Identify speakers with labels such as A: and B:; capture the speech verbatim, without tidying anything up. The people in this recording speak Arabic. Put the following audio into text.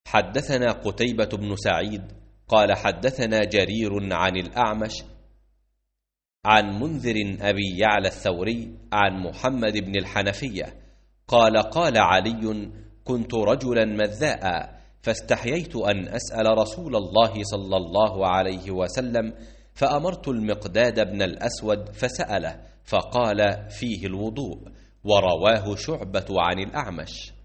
A: حدثنا قتيبة بن سعيد قال حدثنا جرير عن الأعمش عن منذر أبي يعلى الثوري عن محمد بن الحنفية قال قال علي: كنت رجلا مذاء فاستحييت أن أسأل رسول الله صلى الله عليه وسلم، فأمرت المقداد بن الأسود فسأله فقال: فيه الوضوء. ورواه شعبة عن الأعمش.